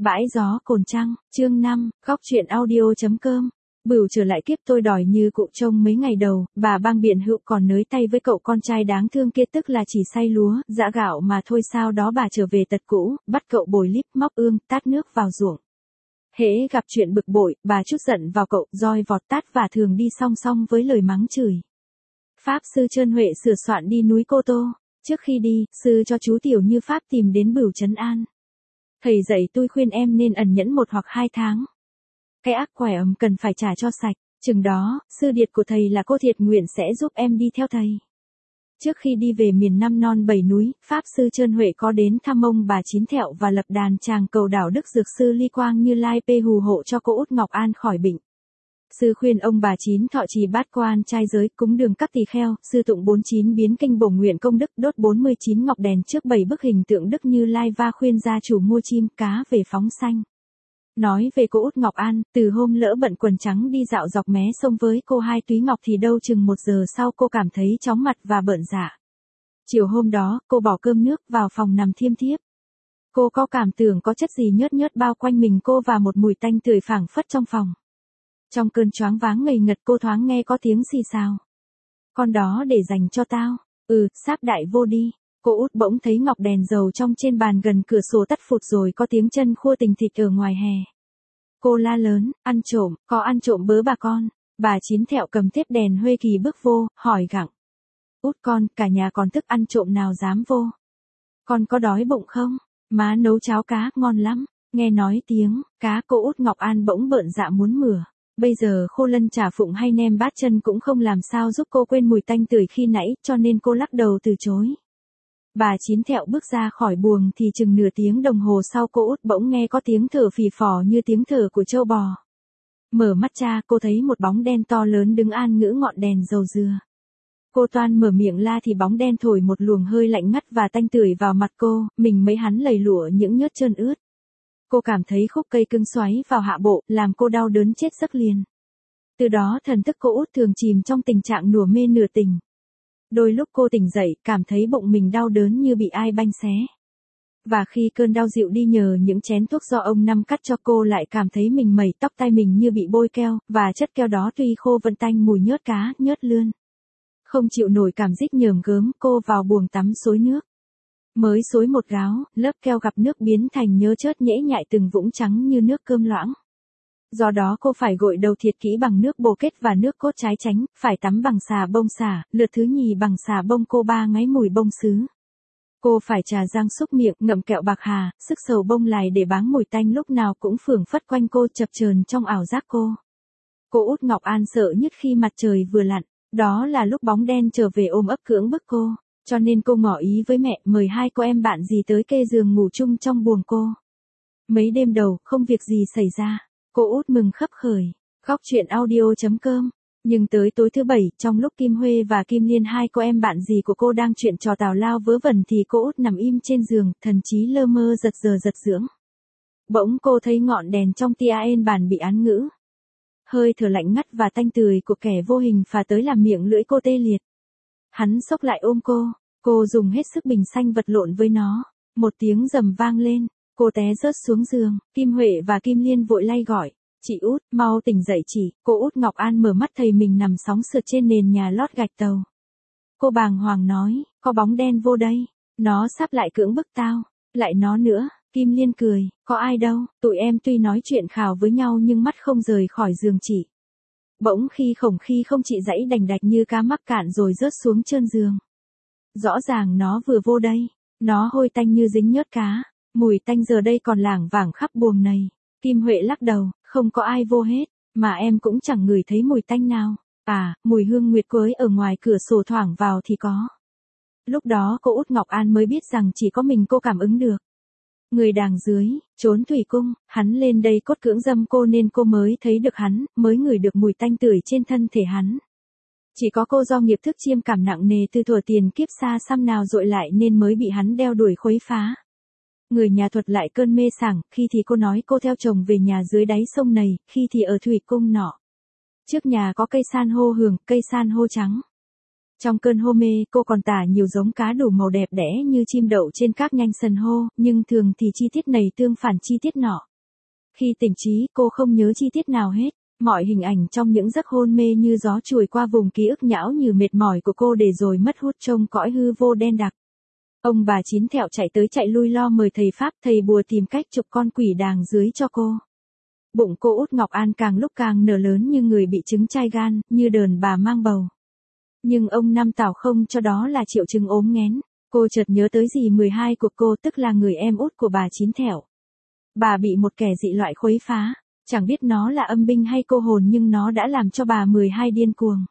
Bãi gió Cồn Trăng, chương 5, góc truyện audio.com. Bửu trở lại kiếp tôi đòi như cụ trông mấy ngày đầu, bà bang biện hữu còn nới tay với cậu con trai đáng thương kia, tức là chỉ xay lúa, giã gạo mà thôi. Sau đó bà trở về tật cũ, bắt cậu bồi líp, móc ương, tát nước vào ruộng. Hễ gặp chuyện bực bội, bà trút giận vào cậu, roi vọt tát, và thường đi song song với lời mắng chửi. Pháp sư Trơn Huệ sửa soạn đi núi Cô Tô. Trước khi đi, sư cho chú Tiểu Như Pháp tìm đến Bửu trấn an. Thầy dạy tôi khuyên em nên ẩn nhẫn 1 hoặc 2 tháng. Cái ác quẻ ấm cần phải trả cho sạch. Chừng đó, sư điệt của thầy là cô Thiệt nguyện sẽ giúp em đi theo thầy. Trước khi đi về miền Năm Non 7 núi, Pháp sư Trơn Huệ có đến thăm ông bà Chín Thẹo và lập đàn tràng cầu đảo Đức Dược sư Ly Quang Như Lai Pê hù hộ cho cô út Ngọc An khỏi bệnh. Sư khuyên ông bà Chín thọ trì bát quan trai giới, cúng đường các tỳ kheo, sư tụng 49 biến kinh bổ nguyện công đức, đốt 49 ngọc đèn trước 7 bức hình tượng Đức Như Lai, và khuyên gia chủ mua chim cá về phóng sanh. Nói về cô út Ngọc An, từ hôm lỡ bận quần trắng đi dạo dọc mé sông với cô Hai Túy Ngọc thì đâu chừng 1 giờ sau cô cảm thấy chóng mặt và bợn dạ. Chiều hôm đó, cô bỏ cơm nước vào phòng nằm thiêm thiếp. Cô có cảm tưởng có chất gì nhớt nhớt bao quanh mình cô và một mùi tanh tưởi phảng phất trong phòng. Trong cơn choáng váng ngây ngật, cô thoáng nghe có tiếng xì xào. Con đó để dành cho tao. Sáp đại vô đi. Cô út bỗng thấy ngọc đèn dầu trong trên bàn gần cửa sổ tắt phụt, rồi có tiếng chân khua tình thịch ở ngoài hè. Cô la lớn, ăn trộm, có ăn trộm bớ bà con. Bà Chín Thẹo cầm tiếp đèn huê kỳ bước vô, hỏi gặng. Út con, cả nhà còn thức, ăn trộm nào dám vô. Con có đói bụng không? Má nấu cháo cá, ngon lắm. Nghe nói tiếng cá, cô út Ngọc An bỗng bợn dạ muốn mửa. Bây giờ khô lân chả phụng hay nem bát chân cũng không làm sao giúp cô quên mùi tanh tưởi khi nãy, cho nên cô lắc đầu từ chối. Bà Chín Thẹo bước ra khỏi buồng thì chừng nửa tiếng đồng hồ sau, cô út bỗng nghe có tiếng thở phì phò như tiếng thở của trâu bò. Mở mắt ra, cô thấy một bóng đen to lớn đứng an ngữ ngọn đèn dầu dừa. Cô toan mở miệng la thì bóng đen thổi một luồng hơi lạnh ngắt và tanh tưởi vào mặt cô, mình mấy hắn lầy lụa những nhớt trơn ướt. Cô cảm thấy khúc cây cứng xoáy vào hạ bộ, làm cô đau đớn chết giấc liền. Từ đó thần thức cô út thường chìm trong tình trạng nửa mê nửa tỉnh. Đôi lúc cô tỉnh dậy, cảm thấy bụng mình đau đớn như bị ai banh xé. Và khi cơn đau dịu đi nhờ những chén thuốc do ông Năm cắt cho, cô lại cảm thấy mình mẩy, tóc tai mình như bị bôi keo, và chất keo đó tuy khô vẫn tanh mùi nhớt cá, nhớt lươn. Không chịu nổi cảm giác nhờm gớm, cô vào buồng tắm xối nước. Mới xối một gáo, lớp keo gặp nước biến thành nhớ chớt nhễ nhại từng vũng trắng như nước cơm loãng. Do đó cô phải gội đầu thiệt kỹ bằng nước bồ kết và nước cốt trái chánh, phải tắm bằng xà bông xả, lượt thứ nhì bằng xà bông cô ba ngái mùi bông sứ. Cô phải trà răng xúc miệng, ngậm kẹo bạc hà, sức sầu bông lài để báng mùi tanh lúc nào cũng phưởng phất quanh cô, chập chờn trong ảo giác cô. Cô út Ngọc An sợ nhất khi mặt trời vừa lặn, đó là lúc bóng đen trở về ôm ấp cưỡng bức cô. Cho nên cô ngỏ ý với mẹ mời 2 cô em bạn gì tới kê giường ngủ chung trong buồng cô. Mấy đêm đầu, không việc gì xảy ra. Cô út mừng khấp khởi. Góc truyện audio.com. Nhưng tới tối thứ 7, trong lúc Kim Huê và Kim Liên, 2 cô em bạn gì của cô đang chuyện trò tào lao vớ vẩn, thì cô út nằm im trên giường, thần trí lơ mơ giật giờ giật dưỡng. Bỗng cô thấy ngọn đèn trong tia ên bàn bị án ngữ. Hơi thở lạnh ngắt và tanh tưởi của kẻ vô hình phả tới làm miệng lưỡi cô tê liệt. Hắn xốc lại ôm cô dùng hết sức bình xanh vật lộn với nó. Một tiếng rầm vang lên, cô té rớt xuống giường. Kim Huệ và Kim Liên vội lay gọi. Chị út, mau tỉnh dậy chị. Cô út Ngọc An mở mắt thấy mình nằm sóng sượt trên nền nhà lót gạch tàu. Cô bàng hoàng nói, có bóng đen vô đây. Nó sắp lại cưỡng bức tao. Lại nó nữa. Kim Liên cười, có ai đâu, tụi em tuy nói chuyện khào với nhau nhưng mắt không rời khỏi giường chị. Bỗng khi không chị dãy đành đạch như cá mắc cạn rồi rớt xuống trơn giường. Rõ ràng nó vừa vô đây. Nó hôi tanh như dính nhớt cá. Mùi tanh giờ đây còn lảng vảng khắp buồng này. Kim Huệ lắc đầu, không có ai vô hết. Mà em cũng chẳng ngửi thấy mùi tanh nào. À, mùi hương nguyệt quế ở ngoài cửa sổ thoảng vào thì có. Lúc đó cô út Ngọc An mới biết rằng chỉ có mình cô cảm ứng được. Người đàng dưới, trốn thủy cung, hắn lên đây cốt cưỡng dâm cô nên cô mới thấy được hắn, mới ngửi được mùi tanh tưởi trên thân thể hắn. Chỉ có cô do nghiệp thức chiêm cảm nặng nề từ thuở tiền kiếp xa xăm nào dội lại nên mới bị hắn đeo đuổi khuấy phá. Người nhà thuật lại cơn mê sảng, khi thì cô nói cô theo chồng về nhà dưới đáy sông này, khi thì ở thủy cung nọ. Trước nhà có cây san hô hường, cây san hô trắng. Trong cơn hô mê, cô còn tả nhiều giống cá đủ màu đẹp đẽ như chim đậu trên các nhanh sần hô, nhưng thường thì chi tiết này tương phản chi tiết nọ. Khi tỉnh trí, cô không nhớ chi tiết nào hết. Mọi hình ảnh trong những giấc hôn mê như gió chùi qua vùng ký ức nhão như mệt mỏi của cô để rồi mất hút trong cõi hư vô đen đặc. Ông bà Chín Thẹo chạy tới chạy lui lo mời thầy Pháp thầy bùa tìm cách chụp con quỷ đàng dưới cho cô. Bụng cô Út Ngọc An càng lúc càng nở lớn như người bị chứng chai gan, như đờn bà mang bầu. Nhưng ông Năm Tảo không cho đó là triệu chứng ốm nghén. Cô chợt nhớ tới dì 12 của cô, tức là người em út của bà Chín Thẹo. Bà bị một kẻ dị loại khuấy phá. Chẳng biết nó là âm binh hay cô hồn nhưng nó đã làm cho bà 12 điên cuồng.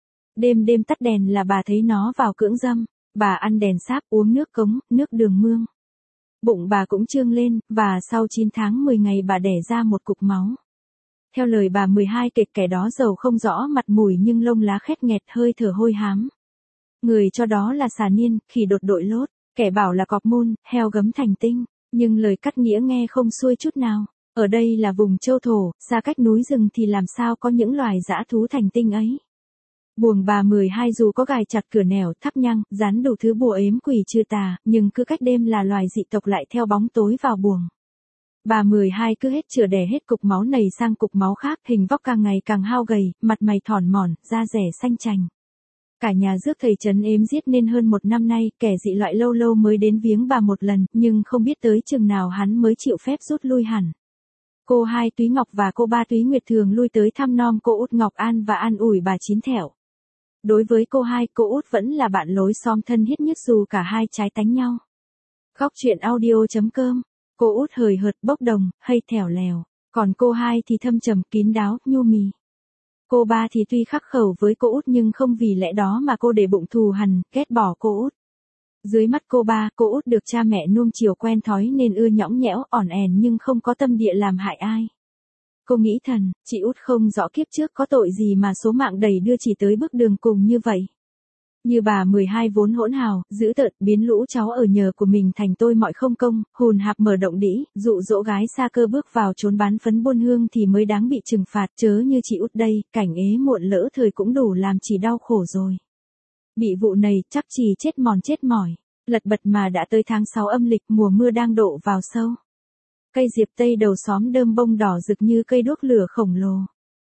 Đêm đêm tắt đèn là bà thấy nó vào cưỡng dâm. Bà ăn đèn sáp, uống nước cống, nước đường mương. Bụng bà cũng trương lên, và sau 9 tháng 10 ngày bà đẻ ra một cục máu. Theo lời bà 12 kịch, kẻ đó giàu không rõ mặt mũi nhưng lông lá khét nghẹt, hơi thở hôi hám. Người cho đó là xà niên, khỉ đột đội lốt, kẻ bảo là cọp môn, heo gấm thành tinh, nhưng lời cắt nghĩa nghe không xuôi chút nào. Ở đây là vùng châu thổ, xa cách núi rừng thì làm sao có những loài dã thú thành tinh ấy. Buồng bà 12 dù có gài chặt cửa nẻo, thắp nhang, dán đủ thứ bùa ếm quỷ trừ tà, nhưng cứ cách đêm là loài dị tộc lại theo bóng tối vào buồng. Bà 12 cứ hết chữa đẻ hết cục máu này sang cục máu khác, hình vóc càng ngày càng hao gầy, mặt mày thòn mòn, da rẻ xanh chành. Cả nhà rước thầy trấn ếm giết nên hơn 1 năm nay, kẻ dị loại lâu lâu mới đến viếng bà một lần, nhưng không biết tới chừng nào hắn mới chịu phép rút lui hẳn. Cô Hai Túy Ngọc và cô Ba Túy Nguyệt thường lui tới thăm nom cô Út Ngọc An và an ủi bà Chín Thẹo. Đối với cô Hai, cô Út vẫn là bạn lối xóm thân thiết nhất dù cả hai trái tánh nhau. Góc truyện audio.com. Cô Út hời hợt bốc đồng, hay thẻo lèo, còn cô Hai thì thâm trầm kín đáo, nhu mì. Cô Ba thì tuy khắc khẩu với cô Út nhưng không vì lẽ đó mà cô để bụng thù hằn, ghét bỏ cô Út. Dưới mắt cô Ba, cô Út được cha mẹ nuông chiều quen thói nên ưa nhõng nhẽo, ỏn ẻn nhưng không có tâm địa làm hại ai. Cô nghĩ thầm, chị Út không rõ kiếp trước có tội gì mà số mạng đầy đưa chỉ tới bước đường cùng như vậy. Như bà 12 vốn hỗn hào, dữ tợn, biến lũ cháu ở nhờ của mình thành tôi mọi không công, hùn hạp mở động đĩ, dụ dỗ gái xa cơ bước vào trốn bán phấn buôn hương thì mới đáng bị trừng phạt, chớ như chị Út đây, cảnh ế muộn lỡ thời cũng đủ làm chị đau khổ rồi. Bị vụ này chắc chị chết mỏi, lật bật mà đã tới tháng 6 âm lịch, mùa mưa đang độ vào sâu. Cây diệp tây đầu xóm đơm bông đỏ rực như cây đuốc lửa khổng lồ.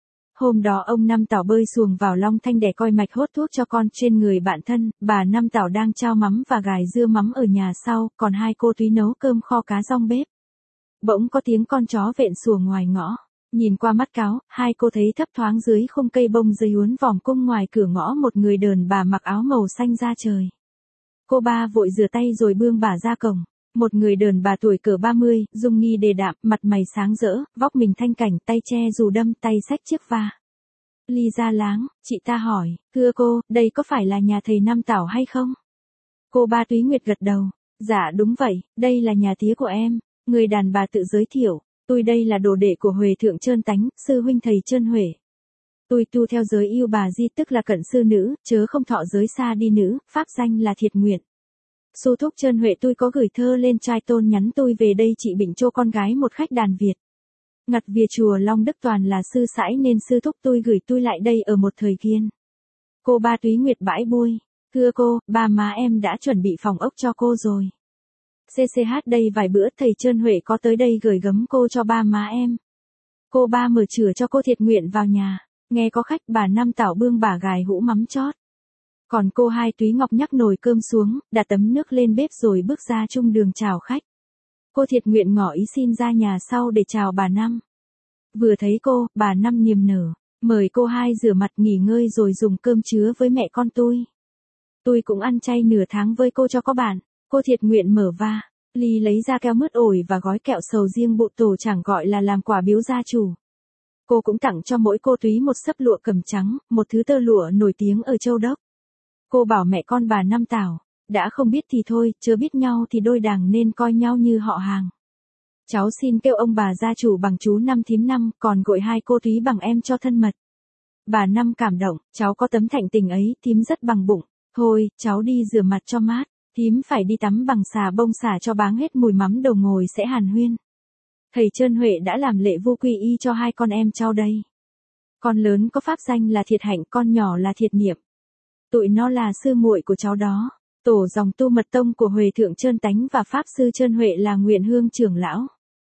Hôm đó ông Năm Tảo bơi xuồng vào Long Thanh để coi mạch hốt thuốc cho con trên người bạn thân, bà Năm Tảo đang trao mắm và gài dưa mắm ở nhà sau, còn hai cô Túy nấu cơm kho cá rong bếp. Bỗng có tiếng con chó vện sủa ngoài ngõ, nhìn qua mắt cáo, hai cô thấy thấp thoáng dưới khung cây bông dây uốn vòng cung ngoài cửa ngõ một người đàn bà mặc áo màu xanh da trời. Cô Ba vội rửa tay rồi bươn bà ra cổng. Một người đàn bà tuổi cỡ 30, dung nghi đề đạm, mặt mày sáng rỡ, vóc mình thanh cảnh, tay che dù đâm, tay xách chiếc va. Ly ra láng, chị ta hỏi, thưa cô, đây có phải là nhà thầy Năm Tảo hay không? Cô Ba Túy Nguyệt gật đầu, dạ đúng vậy, đây là nhà tía của em. Người đàn bà tự giới thiệu, tôi đây là đồ đệ của Huệ Thượng Trơn Tánh, sư huynh thầy Trơn Huệ. Tôi tu theo giới yêu bà di tức là cận sư nữ, chớ không thọ giới xa đi nữ, pháp danh là Thiệt Nguyện. Sư thúc Trơn Huệ tôi có gửi thơ lên trai tôn nhắn tôi về đây chị bệnh cho con gái một khách đàn Việt. Ngặt về chùa Long Đức toàn là sư sãi nên sư thúc tôi gửi tôi lại đây ở một thời kiên. Cô Ba Túy Nguyệt bãi bôi, thưa cô, ba má em đã chuẩn bị phòng ốc cho cô rồi. CCH đây vài bữa thầy Trơn Huệ có tới đây gửi gấm cô cho ba má em. Cô Ba mở chửa cho cô Thiệt Nguyện vào nhà, nghe có khách bà Năm Tảo bưng bà gài hũ mắm chót. Còn cô Hai Túy Ngọc nhắc nồi cơm xuống, đặt tấm nước lên bếp rồi bước ra trung đường chào khách. Cô Thiệt Nguyện ngỏ ý xin ra nhà sau để chào bà Năm. Vừa thấy cô, bà Năm niềm nở, mời cô Hai rửa mặt nghỉ ngơi rồi dùng cơm chứa với mẹ con tôi. Tôi cũng ăn chay nửa tháng với cô cho có bạn. Cô Thiệt Nguyện mở va, ly lấy ra keo mứt ổi và gói kẹo sầu riêng bộ tổ chẳng gọi là làm quà biếu gia chủ. Cô cũng tặng cho mỗi cô Túy một xấp lụa cẩm trắng, một thứ tơ lụa nổi tiếng ở Châu Đốc. Cô bảo mẹ con bà Năm Tảo, đã không biết thì thôi, chớ biết nhau thì đôi đảng nên coi nhau như họ hàng. Cháu xin kêu ông bà gia chủ bằng chú Năm thím Năm, còn gọi hai cô Túy bằng em cho thân mật. Bà Năm cảm động, cháu có tấm thạnh tình ấy, thím rất bằng bụng. Thôi, cháu đi rửa mặt cho mát, thím phải đi tắm bằng xà bông xả cho báng hết mùi mắm đầu ngồi sẽ hàn huyên. Thầy Trơn Huệ đã làm lệ vu quy y cho hai con em cháu đây. Con lớn có pháp danh là Thiệt Hạnh, con nhỏ là Thiệt Niệm. Tụi nó là sư muội của cháu đó. Tổ dòng tu mật tông của Huệ Thượng Trơn Tánh và pháp sư Trơn Huệ là Nguyện Hương trưởng lão.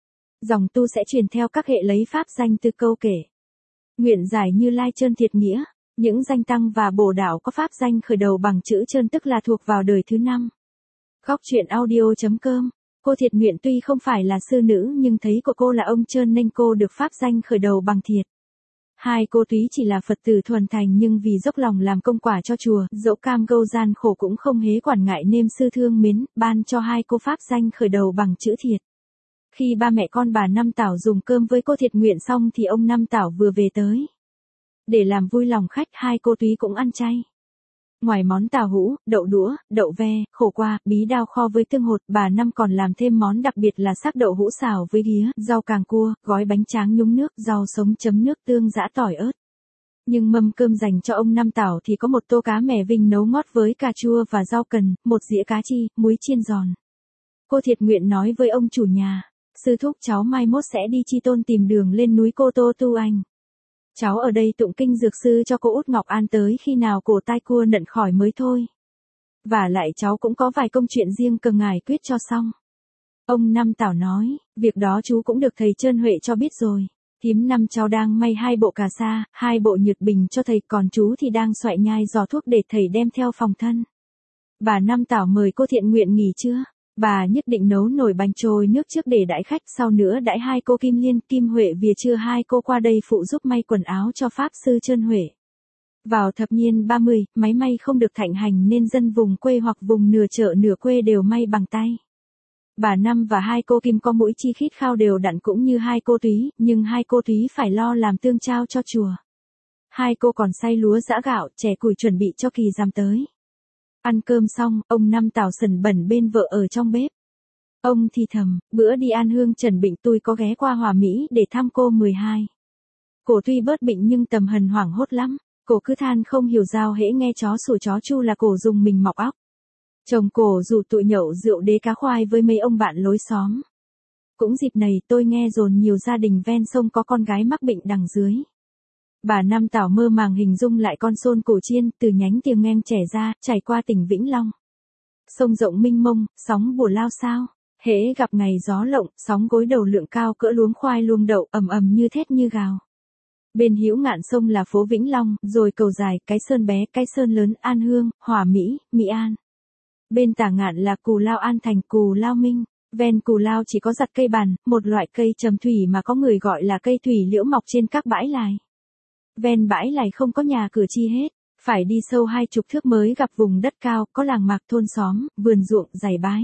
Dòng tu sẽ truyền theo các hệ lấy pháp danh từ câu kể. Nguyện giải Như Lai Trơn Thiệt Nghĩa, những danh tăng và bổ đạo có pháp danh khởi đầu bằng chữ Trơn tức là thuộc vào đời thứ 5. Góc truyện audio.com. Cô Thiệt nguyện tuy không phải là sư nữ nhưng thấy của cô là ông Trơn nên cô được pháp danh khởi đầu bằng Thiệt. Hai cô tuy chỉ là Phật tử thuần thành nhưng vì dốc lòng làm công quả cho chùa, dẫu cam gâu gian khổ cũng không hế quản ngại nên sư thương mến, ban cho hai cô pháp danh khởi đầu bằng chữ Thiệt. Khi ba mẹ con bà Năm Tảo dùng cơm với cô Thiệt nguyện xong thì ông Năm Tảo vừa về tới. Để làm vui lòng khách hai cô túy cũng ăn chay. Ngoài món tàu hũ, đậu đũa, đậu ve, khổ qua, bí đao kho với tương hột, bà Năm còn làm thêm món đặc biệt là xác đậu hũ xào với ghía, rau càng cua, gói bánh tráng nhúng nước, rau sống chấm nước tương giã tỏi ớt. Nhưng mâm cơm dành cho ông Năm Tảo thì có một tô cá mè vinh nấu ngót với cà chua và rau cần, một dĩa cá chi, muối chiên giòn. Cô Thiệt nguyện nói với ông chủ nhà, sư thúc cháu mai mốt sẽ đi Chi Tôn tìm đường lên núi Cô Tô tu anh. Cháu ở đây tụng kinh dược sư cho cô Út Ngọc An tới khi nào cổ tai cua nận khỏi mới thôi. Và lại cháu cũng có vài công chuyện riêng cần ngài quyết cho xong. Ông Năm Tảo nói, việc đó chú cũng được thầy Trơn Huệ cho biết rồi. Thím Năm cháu đang may 2 bộ cà sa, 2 bộ nhược bình cho thầy, còn chú thì đang xoại nhai giò thuốc để thầy đem theo phòng thân. Bà Năm Tảo mời cô Thiện nguyện nghỉ trưa. Bà nhất định nấu nồi bánh trôi nước trước để đãi khách, sau nữa đãi hai cô Kim Liên, Kim Huệ vía trưa hai cô qua đây phụ giúp may quần áo cho Pháp Sư Trơn Huệ. Vào thập niên 30, máy may không được thịnh hành nên dân vùng quê hoặc vùng nửa chợ nửa quê đều may bằng tay. Bà Năm và hai cô Kim có mũi chi khít khao đều đặn cũng như hai cô Túy, nhưng hai cô Túy phải lo làm tương trao cho chùa. Hai cô còn xay lúa giã gạo, chè củi chuẩn bị cho kỳ rằm tới. Ăn cơm xong, ông Năm Tảo sần bẩn bên vợ ở trong bếp. Ông thì thầm, bữa đi an hương Trần Bệnh tôi có ghé qua Hòa Mỹ để thăm cô 12. Cổ tuy bớt bệnh nhưng tầm hần hoảng hốt lắm. Cổ cứ than không hiểu sao hễ nghe chó sủa chó chu là cổ dùng mình mọc óc. Chồng cổ rủ tụi nhậu rượu đế cá khoai với mấy ông bạn lối xóm. Cũng dịp này tôi nghe dồn nhiều gia đình ven sông có con gái mắc bệnh đằng dưới. Bà Năm Tảo mơ màng hình dung lại con sôn Cổ Chiên từ nhánh Tiềng Ngang chảy ra, chảy qua tỉnh Vĩnh Long. Sông rộng mênh mông, sóng bùa lao sao. Hễ gặp ngày gió lộng, sóng gối đầu lượng cao cỡ luống khoai luông đậu ầm ầm như thét như gào. Bên hữu ngạn sông là phố Vĩnh Long, rồi Cầu Dài, Cái Sơn bé, Cái Sơn lớn, An Hương, Hòa Mỹ, Mỹ An. Bên tả ngạn là Cù Lao An Thành, Cù Lao Minh. Ven Cù Lao chỉ có giặt cây bàn, một loại cây trầm thủy mà có người gọi là cây thủy liễu mọc trên các bãi lài. Ven bãi lài không có nhà cửa chi hết, phải đi sâu 20 thước mới gặp vùng đất cao, có làng mạc thôn xóm, vườn ruộng, dày bái.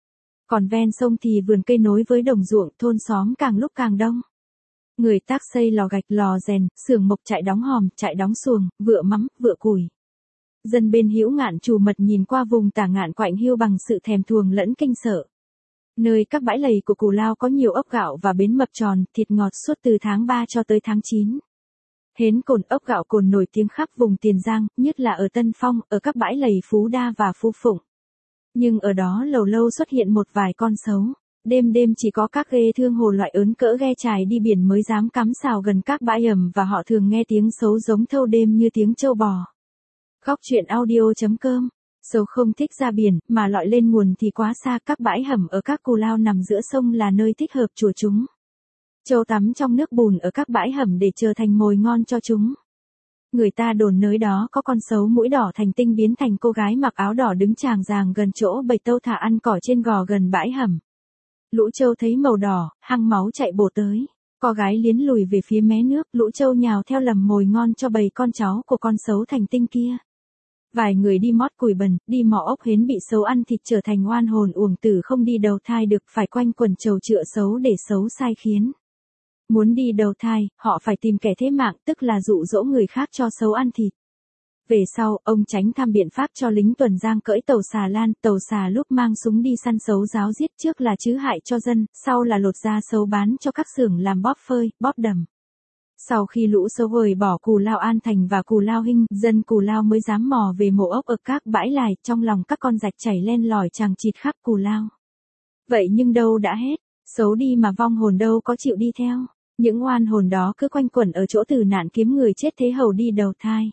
Còn ven sông thì vườn cây nối với đồng ruộng, thôn xóm càng lúc càng đông. Người tác xây lò gạch, lò rèn, xưởng mộc, trại đóng hòm, trại đóng xuồng, vựa mắm, vựa củi. Dân bên hữu ngạn Trù Mật nhìn qua vùng tả ngạn Quạnh Hiêu bằng sự thèm thuồng lẫn kinh sợ. Nơi các bãi lầy của Cù Lao có nhiều ốc gạo và bến mập tròn, thịt ngọt suốt từ tháng 3 cho tới tháng 9. Hến cồn, ốc gạo cồn nổi tiếng khắp vùng Tiền Giang, nhất là ở Tân Phong, ở các bãi lầy Phú Đa và Phú Phụng. Nhưng ở đó lâu lâu xuất hiện một vài con sấu. Đêm đêm chỉ có các ghe thương hồ loại ớn cỡ ghe chài đi biển mới dám cắm xào gần các bãi ẩm và họ thường nghe tiếng sấu giống thâu đêm như tiếng trâu bò. Góc truyện audio.com. Sấu không thích ra biển, mà lọi lên nguồn thì quá xa, các bãi hầm ở các Cù Lao nằm giữa sông là nơi thích hợp chùa chúng. Trâu tắm trong nước bùn ở các bãi hầm để trở thành mồi ngon cho chúng. Người ta đồn nơi đó có con sấu mũi đỏ thành tinh biến thành cô gái mặc áo đỏ đứng tràng ràng gần chỗ bầy tâu thả ăn cỏ trên gò gần bãi hầm. Lũ trâu thấy màu đỏ, hăng máu chạy bổ tới. Cô gái liến lùi về phía mé nước, lũ trâu nhào theo lầm mồi ngon cho bầy con cháu của con sấu thành tinh kia. Vài người đi mót củi bần, đi mò ốc hến bị sấu ăn thịt trở thành oan hồn uổng tử không đi đầu thai được, phải quanh quần chầu chữa sấu để sấu sai khiến. Muốn đi đầu thai, họ phải tìm kẻ thế mạng, tức là dụ dỗ người khác cho sấu ăn thịt. Về sau, ông Chánh tham biện pháp cho lính tuần giang cưỡi tàu xà lan, tàu xà lúc mang súng đi săn sấu giáo giết, trước là trứ hại cho dân, sau là lột da sấu bán cho các xưởng làm bóp phơi, bóp đầm. Sau khi lũ sấu rời bỏ Cù Lao An Thành và Cù Lao Hinh, dân Cù Lao mới dám mò về mổ ốc ở các bãi lài, trong lòng các con rạch chảy len lỏi chằng chịt khắp Cù Lao. Vậy nhưng đâu đã hết, sấu đi mà vong hồn đâu có chịu đi theo. Những oan hồn đó cứ quanh quẩn ở chỗ tử nạn kiếm người chết thế hầu đi đầu thai.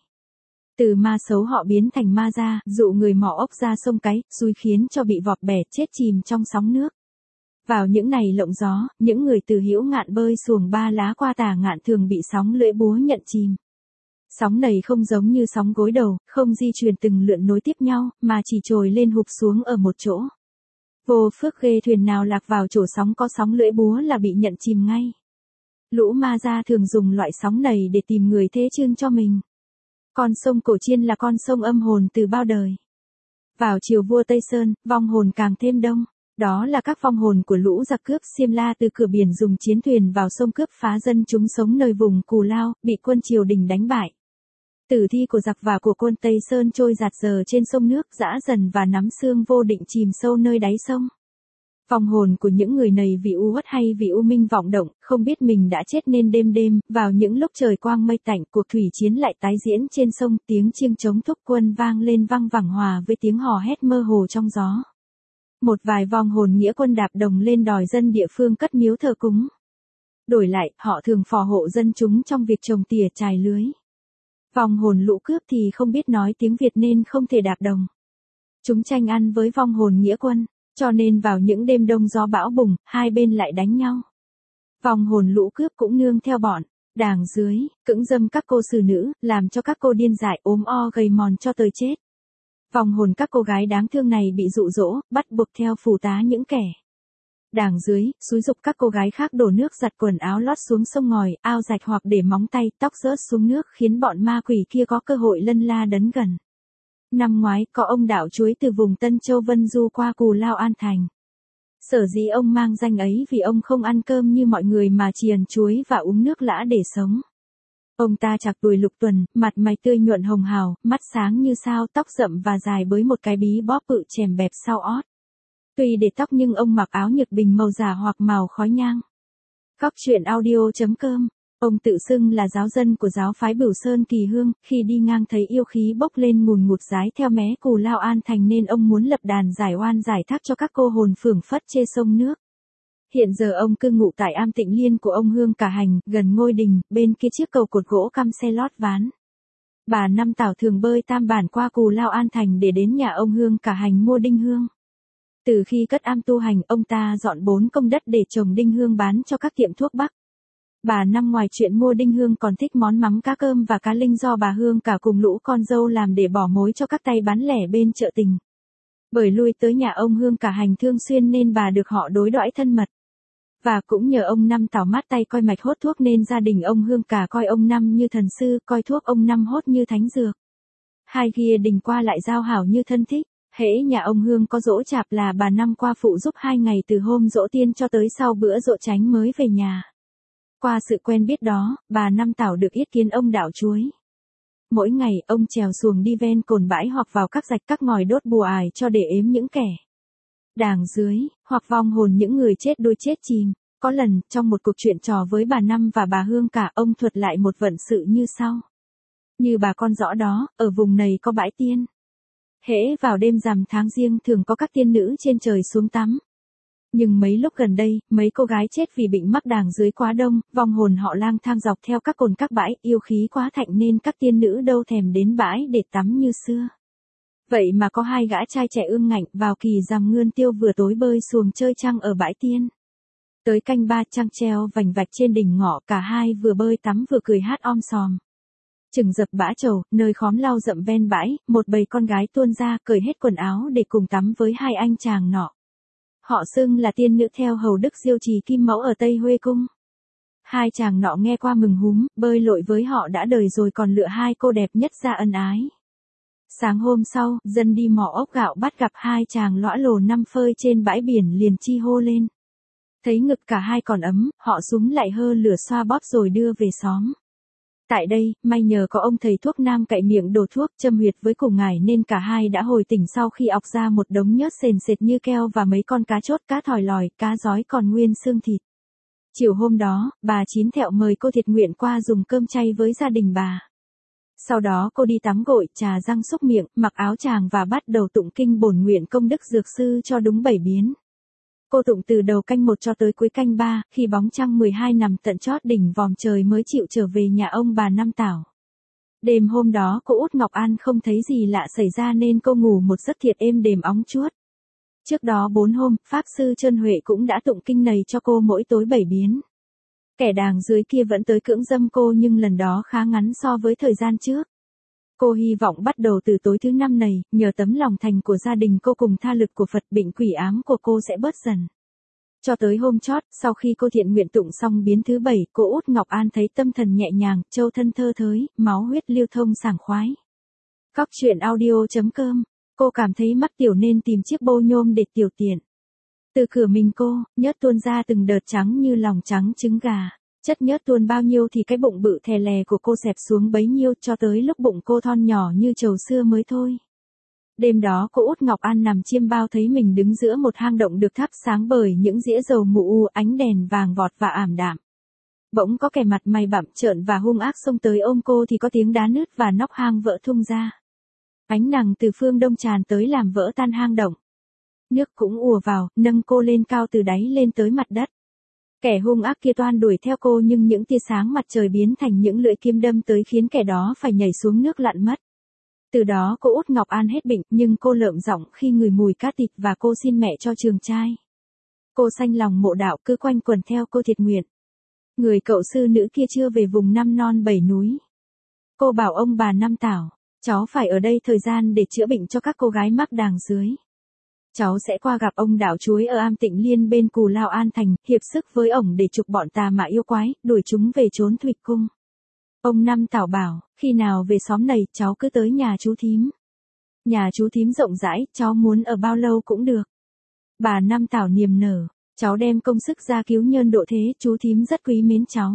Từ ma xấu họ biến thành ma ra, dụ người mò ốc ra sông Cái, xui khiến cho bị vọt bẻ chết chìm trong sóng nước. Vào những ngày lộng gió, những người từ Hữu Ngạn bơi xuồng Ba Lá qua Tả Ngạn thường bị sóng lưỡi búa nhận chìm. Sóng này không giống như sóng gối đầu, không di chuyển từng lượn nối tiếp nhau, mà chỉ trồi lên hụp xuống ở một chỗ. Vô phước ghê, thuyền nào lạc vào chỗ sóng có sóng lưỡi búa là bị nhận chìm ngay. Lũ ma gia thường dùng loại sóng này để tìm người thế chương cho mình. Con sông Cổ Chiên là con sông âm hồn từ bao đời. Vào triều vua Tây Sơn, vong hồn càng thêm đông. Đó là các vong hồn của lũ giặc cướp Xiêm La từ cửa biển dùng chiến thuyền vào sông cướp phá dân chúng sống nơi vùng Cù Lao, bị quân triều đình đánh bại. Tử thi của giặc và của quân Tây Sơn trôi giạt dờ trên sông nước dã dần và nắm xương vô định chìm sâu nơi đáy sông. Vong hồn của những người này vì u uất hay vì u minh vọng động, không biết mình đã chết nên đêm đêm, vào những lúc trời quang mây tạnh, cuộc thủy chiến lại tái diễn trên sông, tiếng chiêng trống thúc quân vang lên vang vẳng hòa với tiếng hò hét mơ hồ trong gió. Một vài vong hồn nghĩa quân đạp đồng lên đòi dân địa phương cất miếu thờ cúng. Đổi lại, họ thường phò hộ dân chúng trong việc trồng tỉa chài lưới. Vong hồn lũ cướp thì không biết nói tiếng Việt nên không thể đạp đồng. Chúng tranh ăn với vong hồn nghĩa quân, cho nên vào những đêm đông gió bão bùng, hai bên lại đánh nhau. Vong hồn lũ cướp cũng nương theo bọn đàng dưới, cưỡng dâm các cô xử nữ, làm cho các cô điên dại ốm o gầy mòn cho tới chết. Vong hồn các cô gái đáng thương này bị dụ dỗ, bắt buộc theo phù tá những kẻ đàng dưới, xúi giục các cô gái khác đổ nước giặt quần áo lót xuống sông ngòi, ao rạch hoặc để móng tay, tóc rớt xuống nước khiến bọn ma quỷ kia có cơ hội lân la đấn gần. Năm ngoái, có ông đạo chuối từ vùng Tân Châu Vân Du qua Cù Lao An Thành. Sở dĩ ông mang danh ấy vì ông không ăn cơm như mọi người mà chỉ ăn chuối và uống nước lã để sống. Ông ta chạc tuổi lục tuần, mặt mày tươi nhuận hồng hào, mắt sáng như sao, tóc rậm và dài với một cái bí bóp bự chèm bẹp sau ót. Tuy để tóc nhưng ông mặc áo nhược bình màu giả hoặc màu khói nhang. Góc truyện audio.com. Ông tự xưng là giáo dân của giáo phái Bửu Sơn Kỳ Hương, khi đi ngang thấy yêu khí bốc lên ngùn ngụt dái theo mé Cù Lao An Thành nên ông muốn lập đàn giải oan giải thác cho các cô hồn phưởng phất chê sông nước. Hiện giờ ông cư ngụ tại Am Tịnh Liên của ông Hương Cả Hành, gần ngôi đình, bên kia chiếc cầu cột gỗ căm xe lót ván. Bà Năm Tảo thường bơi tam bản qua Cù Lao An Thành để đến nhà ông Hương Cả Hành mua đinh hương. Từ khi cất am tu hành, ông ta dọn 4 công đất để trồng đinh hương bán cho các tiệm thuốc bắc. Bà Năm ngoài chuyện mua đinh hương còn thích món mắm cá cơm và cá linh do bà Hương Cả cùng lũ con dâu làm để bỏ mối cho các tay bán lẻ bên chợ tình. Bởi lui tới nhà ông Hương Cả Hành thường xuyên nên bà được họ đối đãi thân mật. Và cũng nhờ ông Năm Tảo mát tay coi mạch hốt thuốc nên gia đình ông Hương Cả coi ông Năm như thần sư, coi thuốc ông Năm hốt như thánh dược. Hai kia đình qua lại giao hảo như thân thích. Hễ nhà ông Hương có giỗ chạp là bà Năm qua phụ giúp 2 ngày từ hôm giỗ tiên cho tới sau bữa giỗ chánh mới về nhà. Qua sự quen biết đó, bà Năm Tảo được yết kiến ông đạo chuối. Mỗi ngày, ông trèo xuồng đi ven cồn bãi hoặc vào các rạch các ngòi đốt bùa ải cho để ếm những kẻ đàng dưới, hoặc vong hồn những người chết đuối chết chìm. Có lần, trong một cuộc chuyện trò với bà Năm và bà Hương Cả, ông thuật lại một vận sự như sau. Như bà con rõ đó, ở vùng này có bãi tiên. Hễ vào đêm rằm tháng giêng thường có các tiên nữ trên trời xuống tắm. Nhưng mấy lúc gần đây, mấy cô gái chết vì bệnh mắc đàng dưới quá đông, vong hồn họ lang thang dọc theo các cồn các bãi, yêu khí quá thạnh nên các tiên nữ đâu thèm đến bãi để tắm như xưa. Vậy mà có 2 gã trai trẻ ương ngạnh vào kỳ rằm Ngươn Tiêu vừa tối bơi xuồng chơi trăng ở bãi tiên. Tới canh 3 trăng treo vành vạch trên đỉnh ngọ, cả hai vừa bơi tắm vừa cười hát om sòm. Chừng dập bã trầu, nơi khóm lau rậm ven bãi, một bầy con gái tuôn ra cởi hết quần áo để cùng tắm với 2 anh chàng nọ. Họ xưng là tiên nữ theo hầu Đức Diêu Trì Kim Mẫu ở Tây Huê Cung. 2 chàng nọ nghe qua mừng húm, bơi lội với họ đã đời rồi còn lựa 2 cô đẹp nhất ra ân ái. Sáng hôm sau, dân đi mò ốc gạo bắt gặp 2 chàng lõa lồ 5 phơi trên bãi biển liền chi hô lên. Thấy ngực cả hai còn ấm, họ súm lại hơ lửa xoa bóp rồi đưa về xóm. Tại đây, may nhờ có ông thầy thuốc nam cậy miệng đổ thuốc châm huyệt với cổ ngải nên cả hai đã hồi tỉnh sau khi ọc ra một đống nhớt sền sệt như keo và mấy con cá chốt, cá thòi lòi, cá giói còn nguyên xương thịt. Chiều hôm đó, bà Chín Thẹo mời cô thiệt nguyện qua dùng cơm chay với gia đình bà. Sau đó cô đi tắm gội, trà răng xúc miệng, mặc áo tràng và bắt đầu tụng kinh bổn nguyện công đức dược sư cho đúng 7 biến. Cô tụng từ đầu canh 1 cho tới cuối canh 3, khi bóng trăng 12 nằm tận chót đỉnh vòm trời mới chịu trở về nhà ông bà Năm Tảo. Đêm hôm đó cô Út Ngọc An không thấy gì lạ xảy ra nên cô ngủ một giấc thiệt êm đềm óng chuốt. Trước đó 4 hôm, Pháp Sư Trân Huệ cũng đã tụng kinh này cho cô mỗi tối 7 biến. Kẻ đàng dưới kia vẫn tới cưỡng dâm cô nhưng lần đó khá ngắn so với thời gian trước. Cô hy vọng bắt đầu từ tối thứ 5 này, nhờ tấm lòng thành của gia đình cô cùng tha lực của Phật, bệnh quỷ ám của cô sẽ bớt dần. Cho tới hôm chót, sau khi cô thiện nguyện tụng xong biến thứ 7, cô Út Ngọc An thấy tâm thần nhẹ nhàng, châu thân thơ thới, máu huyết lưu thông sảng khoái. Cóc truyện audio.com, cô cảm thấy mắc tiểu nên tìm chiếc bô nhôm để tiểu tiện. Từ cửa mình cô, nhớt tuôn ra từng đợt trắng như lòng trắng trứng gà. Chất nhớt tuôn bao nhiêu thì cái bụng bự thè lè của cô xẹp xuống bấy nhiêu cho tới lúc bụng cô thon nhỏ như trầu xưa mới thôi. Đêm đó cô Út Ngọc An nằm chiêm bao thấy mình đứng giữa một hang động được thắp sáng bởi những dĩa dầu mù u, ánh đèn vàng vọt và ảm đạm. Bỗng có kẻ mặt mày bặm trợn và hung ác xông tới ôm cô thì có tiếng đá nứt và nóc hang vỡ tung ra. Ánh nắng từ phương đông tràn tới làm vỡ tan hang động. Nước cũng ùa vào, nâng cô lên cao từ đáy lên tới mặt đất. Kẻ hung ác kia toan đuổi theo cô nhưng những tia sáng mặt trời biến thành những lưỡi kiếm đâm tới khiến kẻ đó phải nhảy xuống nước lặn mất. Từ đó cô Út Ngọc An hết bệnh nhưng cô lợm giọng khi ngửi mùi cát thịt và cô xin mẹ cho trường trai. Cô sanh lòng mộ đạo cứ quanh quẩn theo cô thiệt nguyện. Người cậu sư nữ kia chưa về vùng năm non bảy núi. Cô bảo ông bà Năm Tảo, cháu phải ở đây thời gian để chữa bệnh cho các cô gái mắc đàng dưới. Cháu sẽ qua gặp ông đạo chuối ở Am Tịnh Liên bên Cù Lao An Thành, hiệp sức với ổng để trục bọn tà mạ yêu quái, đuổi chúng về trốn Thụy Cung. Ông Năm Tảo bảo, khi nào về xóm này, cháu cứ tới nhà chú thím. Nhà chú thím rộng rãi, cháu muốn ở bao lâu cũng được. Bà Năm Tảo niềm nở, cháu đem công sức ra cứu nhân độ thế, chú thím rất quý mến cháu.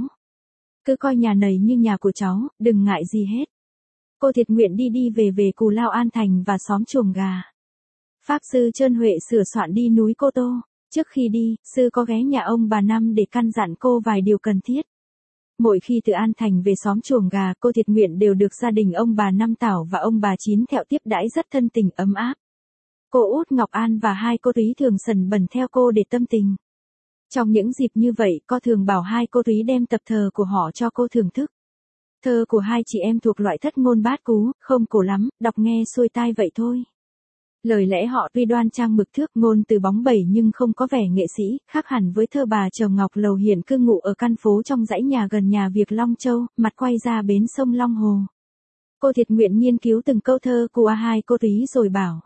Cứ coi nhà này như nhà của cháu, đừng ngại gì hết. Cô thiệt nguyện đi về Cù Lao An Thành và xóm Chuồng Gà. Pháp Sư Trân Huệ sửa soạn đi núi Cô Tô. Trước khi đi, sư có ghé nhà ông bà Năm để căn dặn cô vài điều cần thiết. Mỗi khi từ An Thành về xóm Chuồng Gà, cô thiệt nguyện đều được gia đình ông bà Năm Tảo và ông bà Chín Thẹo tiếp đãi rất thân tình ấm áp. Cô Út Ngọc An và hai cô Túy thường sần bần theo cô để tâm tình. Trong những dịp như vậy, cô thường bảo hai cô Túy đem tập thơ của họ cho cô thưởng thức. Thơ của hai chị em thuộc loại thất ngôn bát cú, không cổ lắm, đọc nghe xuôi tai vậy thôi. Lời lẽ họ tuy đoan trang mực thước, ngôn từ bóng bẩy nhưng không có vẻ nghệ sĩ, khác hẳn với thơ bà chồng Ngọc Lầu hiện cư ngụ ở căn phố trong dãy nhà gần nhà Việc Long Châu, mặt quay ra bến sông Long Hồ. Cô thiệt nguyện nghiên cứu từng câu thơ của hai cô Túy rồi bảo.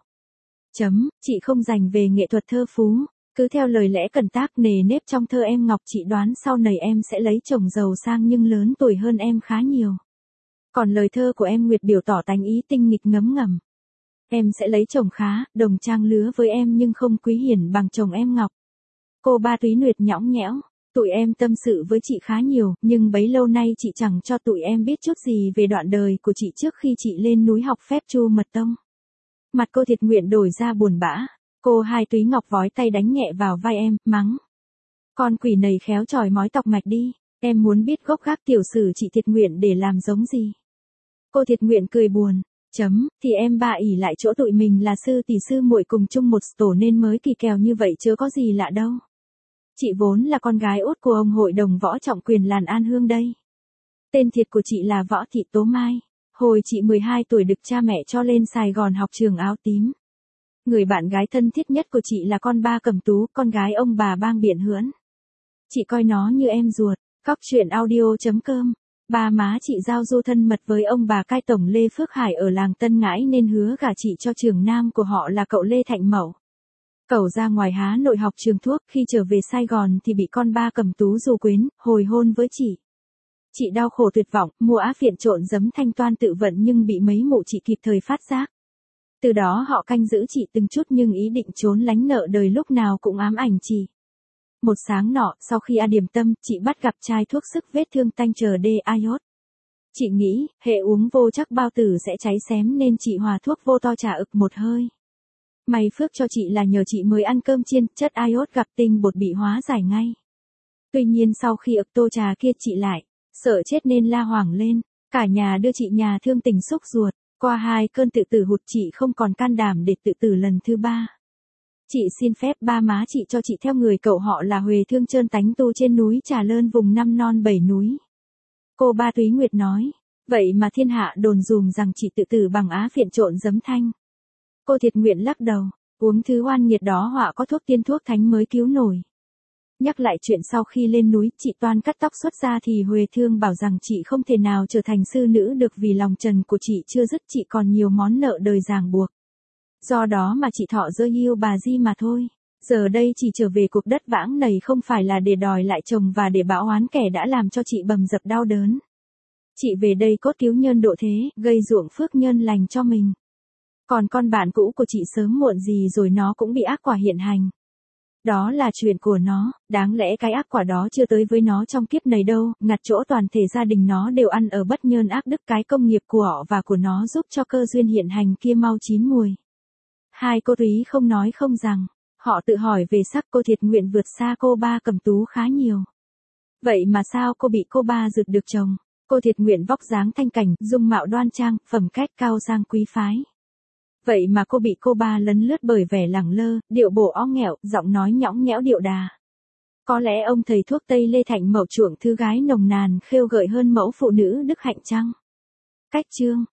Chị không dành về nghệ thuật thơ phú, cứ theo lời lẽ cần tác nề nếp trong thơ em Ngọc, chị đoán sau này em sẽ lấy chồng giàu sang nhưng lớn tuổi hơn em khá nhiều. Còn lời thơ của em Nguyệt biểu tỏ tánh ý tinh nghịch ngấm ngầm. Em sẽ lấy chồng khá, đồng trang lứa với em nhưng không quý hiển bằng chồng em Ngọc. Cô Ba Túy Nguyệt nhõng nhẽo, tụi em tâm sự với chị khá nhiều, nhưng bấy lâu nay chị chẳng cho tụi em biết chút gì về đoạn đời của chị trước khi chị lên núi học phép Chu Mật Tông. Mặt cô thiệt nguyện đổi ra buồn bã, cô Hai Túy Ngọc vói tay đánh nhẹ vào vai em, mắng. Con quỷ này khéo chòi mói tọc mạch đi, em muốn biết gốc gác tiểu sử chị thiệt nguyện để làm giống gì. Cô thiệt nguyện cười buồn. Thì em bà ỉ lại chỗ tụi mình là sư tỷ sư muội cùng chung một tổ nên mới kỳ kèo như vậy chứ có gì lạ đâu. Chị vốn là con gái út của ông hội đồng võ trọng quyền làng An Hương đây. Tên thiệt của chị là Võ Thị Tố Mai. Hồi chị 12 tuổi được cha mẹ cho lên Sài Gòn học trường Áo Tím. Người bạn gái thân thiết nhất của chị là con Ba Cẩm Tú, con gái ông bà Bang Biện Hưỡn. Chị coi nó như em ruột. Cóc truyện audio.com. Ba má chị giao du thân mật với ông bà cai tổng Lê Phước Hải ở làng Tân Ngãi nên hứa gả chị cho trưởng nam của họ là cậu Lê Thạnh Mậu. Cậu ra ngoài Hà Nội học trường thuốc, khi trở về Sài Gòn thì bị con Ba Cẩm Tú dụ quyến, hồi hôn với chị. Chị đau khổ tuyệt vọng, mua á phiện trộn giấm thanh toan tự vận nhưng bị mấy mụ chị kịp thời phát giác. Từ đó họ canh giữ chị từng chút nhưng ý định trốn lánh nợ đời lúc nào cũng ám ảnh chị. Một sáng nọ, sau khi điểm tâm, chị bắt gặp chai thuốc sức vết thương tanh chờ đê iốt. Chị nghĩ, hệ uống vô chắc bao tử sẽ cháy xém nên chị hòa thuốc vô to trà ực một hơi. May phước cho chị là nhờ chị mới ăn cơm chiên, chất iốt gặp tinh bột bị hóa giải ngay. Tuy nhiên sau khi ực tô trà kia chị lại, sợ chết nên la hoảng lên, cả nhà đưa chị nhà thương tình xúc ruột, qua 2 cơn tự tử hụt chị không còn can đảm để tự tử lần thứ 3. Chị xin phép ba má chị cho chị theo người cậu họ là Huệ Thương Trơn tánh tu trên núi Trà Lơn vùng năm non 7 núi. Cô Ba Túy Nguyệt nói, vậy mà thiên hạ đồn dùm rằng chị tự tử bằng á phiện trộn giấm thanh. Cô thiệt nguyện lắc đầu, Uống thứ oan nghiệt đó họa có thuốc tiên thuốc thánh mới cứu nổi. Nhắc lại chuyện sau khi lên núi, chị Toan cắt tóc xuất ra thì Huệ Thương bảo rằng chị không thể nào trở thành sư nữ được vì lòng trần của chị chưa dứt, chị còn nhiều món nợ đời ràng buộc. Do đó mà chị thọ dơ hiu bà Di mà thôi. Giờ đây chị trở về cuộc đất vãng này không phải là để đòi lại chồng và để báo oán kẻ đã làm cho chị bầm dập đau đớn. Chị về đây cốt cứu nhân độ thế, gây ruộng phước nhân lành cho mình. Còn con bạn cũ của chị sớm muộn gì rồi nó cũng bị ác quả hiện hành. Đó là chuyện của nó, đáng lẽ cái ác quả đó chưa tới với nó trong kiếp này đâu, ngặt chỗ toàn thể gia đình nó đều ăn ở bất nhơn ác đức, cái công nghiệp của họ và của nó giúp cho cơ duyên hiện hành kia mau chín mùi. Hai cô Thúy không nói không rằng, họ tự hỏi về sắc cô Thiệt Nguyện vượt xa cô Ba Cẩm Tú khá nhiều. Vậy mà sao cô bị cô Ba rượt được chồng? Cô Thiệt Nguyện vóc dáng thanh cảnh, dung mạo đoan trang, phẩm cách cao sang quý phái. Vậy mà cô bị cô Ba lấn lướt bởi vẻ lẳng lơ, điệu bộ ong nghẹo, giọng nói nhõng nhẽo điệu đà. Có lẽ ông thầy thuốc Tây Lê Thạnh mậu chuộng thư gái nồng nàn khêu gợi hơn mẫu phụ nữ đức hạnh chăng? Cách chương